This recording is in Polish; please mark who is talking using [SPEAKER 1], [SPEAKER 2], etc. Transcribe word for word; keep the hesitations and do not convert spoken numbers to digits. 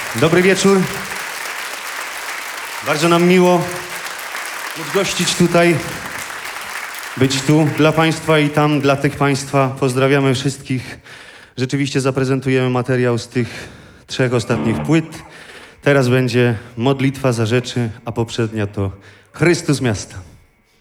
[SPEAKER 1] Dobry wieczór. Bardzo nam miło móc gościć tutaj, być tu dla Państwa i tam dla tych Państwa. Pozdrawiamy wszystkich. Rzeczywiście zaprezentujemy materiał z tych trzech ostatnich płyt. Teraz będzie Modlitwa za rzeczy, a poprzednia to Chrystus miasta.